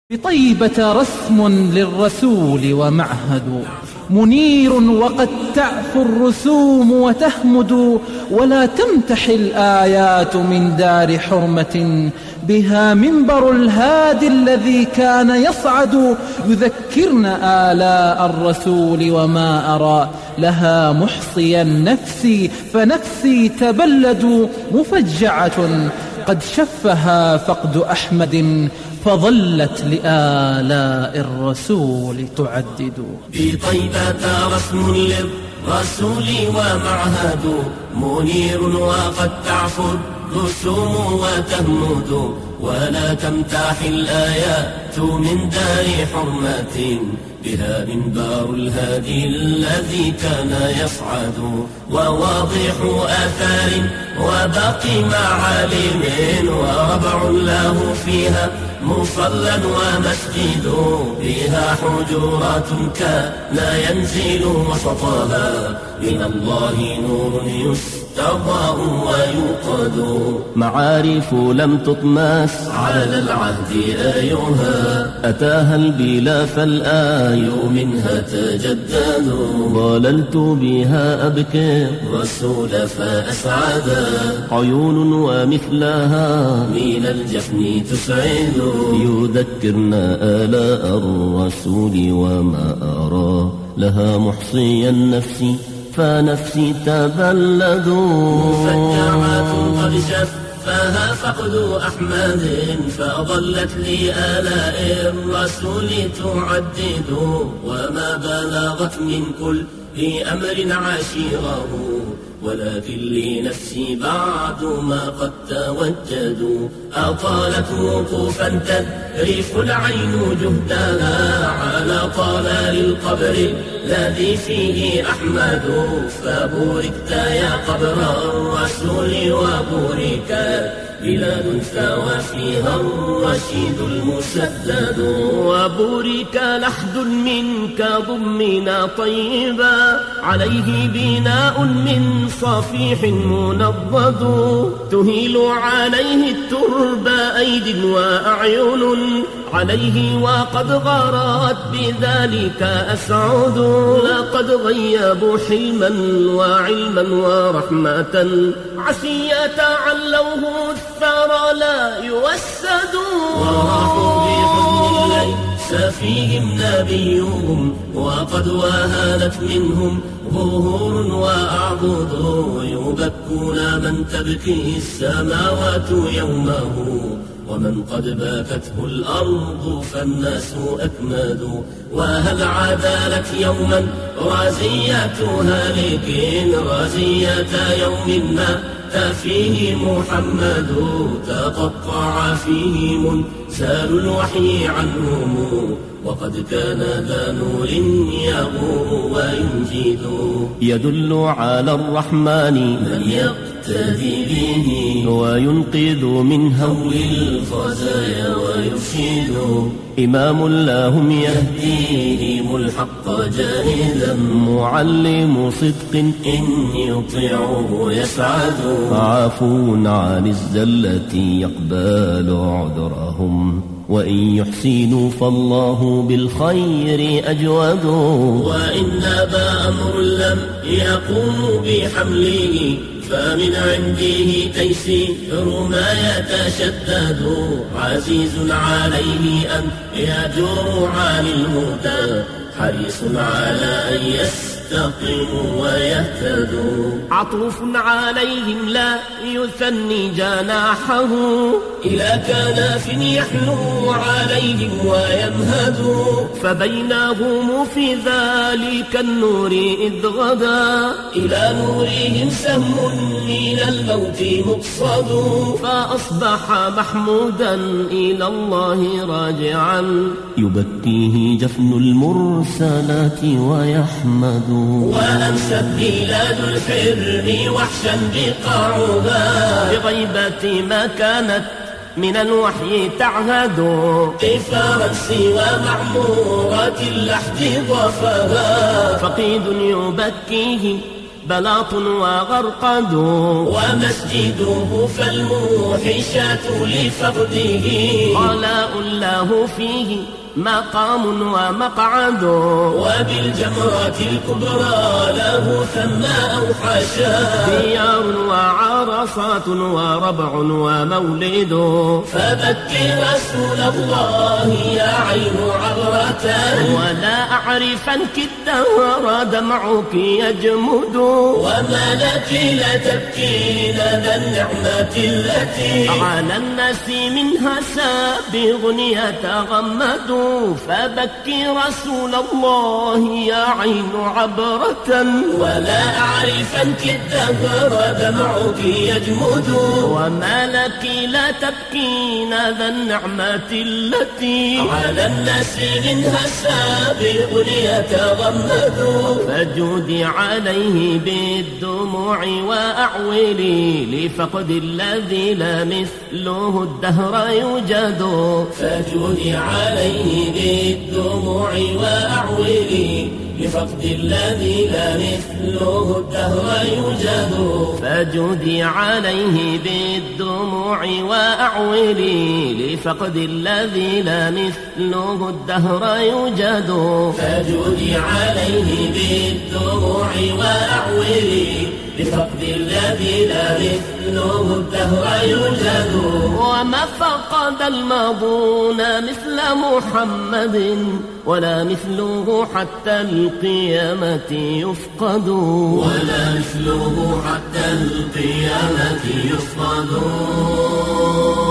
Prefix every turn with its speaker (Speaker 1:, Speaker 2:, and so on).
Speaker 1: بطيبة رسم للرسول ومعهد منير، وقد تعفو الرسوم وتهمد، ولا تمتح الآيات من دار حرمة، بها منبر الهادي الذي كان يصعد، يذكرنا آلاء الرسول وما أرى لها محصيا نفسي، فنفسي تبلد مفجعة قد شفها فقد أحمد، فظلت لآلاء الرسول تعدد.
Speaker 2: بطيبة رسم للرسول ومعهد منير، وقد تعفو الرسوم وتهمد، ولا تمتاح الآيات من دار حرمة، بها منبر الهادي الذي كان يصعد، وواضح آثار وباقي معالم، وربع له فيها مصلى ومسجد، بها حجرات كان ينزل وسطها من الله نور يستضاء ويوقد، معارف لم تطمس على العهد آيها، أتاها البلا فالآي منها تجدد، ضللت بها أبكي الرسول فأسعدا، عيون ومثلها من الجفن تسعد، يذكرنا آلاء الرسول وما أرى لها محصي النفس، فنفسي تبلد، مفجعات قد شفها فقد أحمد، فظلت لي آلاء الرسول تعدد، وما بلغت من كل أمر عشيره، ولكن لنفسي بعد ما قد توجدوا، أطالت وقوفا تذرف العين جهدها، على طلال القبر الذي فيه أحمد، فبوركت يا قبر الرسول وبورك بلاد ثوى فيها الرشيد المسدد، وبورك لحد منك ضمنا طيبا، عليه بناء من صفيح منضد، تهيل عليه الترب أيد وأعين، عليه وقد غارت بذلك أسعد، لقد غيبوا حلما وعلما ورحمة، عشية علوه الثرى لا يوسد، وراحوا بحزن ليس فيهم نبيهم، وقد وهانت منهم ظهور وأعبد، يبكون من تبكي السماوات يومه، ومن قد باكته الأرض فالناس أكمد، وهل عدالت يوما رازية هالك، رازية يوم ما فيه محمد، تقطع فيه منزال الوحي عنهم، وقد كان ذا نور يغور وينجد، يدل على الرحمن من يقتدي به، وينقذ من هول الخزايا ويرشد، إمام لهم يهديهم الحق جاهدا، معلم صدق إن يطيعه يسعد، عفو عن الزلة يقبل عذرهم، وإن يحسنوا فالله بالخير أجود، وإن أبا أمر لم يقوم بحمله، فمن عنده تيسير ما يتشدد، عزيز عليه أن يجر عن الهدى، حريص على أن يستقيموا ويهتدوا، عطوف عليهم لا يثني جناحه، إلى كناف يحلو عليهم ويمهد، فبينهم في ذلك النور إذ غدا، إلى نورهم سهم من الموت مقصد، فأصبح محمودا إلى الله راجعا، يبكيه جفن المرسلات ويحمد، وأمست بلاد الحر وحشا بقاعها، بغيبة ما كانت من الوحي تعهد، قفارا سوى معمورات اللحد ضفها، فقيد يبكيه بلاط وغرقد، ومسجده فالموحشات لفقده، غلاء لا له فيه مقام ومقعد،
Speaker 3: وبالجمرة الكبرى له ثم أوحشا
Speaker 2: ديار وعرصات وربع ومولد.
Speaker 3: فذكر رسول الله يا عين عبرة،
Speaker 2: ولا أعرفنك الدهر دمعك يجمد،
Speaker 3: وما لك لا تبكين ذا النعمة التي
Speaker 2: على الناس منها سابغ يتغمد. فبكي رسول الله يا عين عبرة،
Speaker 3: ولا أعرفنك الدهر دمعك يجمد،
Speaker 2: وما لك لا تبكين ذا النعمة التي
Speaker 3: على الناس منها سابق يتغمد.
Speaker 2: فجودي عليه بالدموع وأعولي لفقد الذي لا مثله الدهر يوجد.
Speaker 3: فجودي عليه بالدموع وأعولي لفقد الذي لا مثله الدهر يوجد.
Speaker 2: فجودي عليه بالدموع وأعولي لفقد الذي لا مثله الدهر يوجد.
Speaker 3: فجودي عليه بالدموع وأعولي لفقد الذي لا مثله الدهر يوجد.
Speaker 2: وما فقد الماضون مثل محمد، ولا مثله حتى القيامة يفقد،
Speaker 3: ولا مثله حتى القيامة يفقد.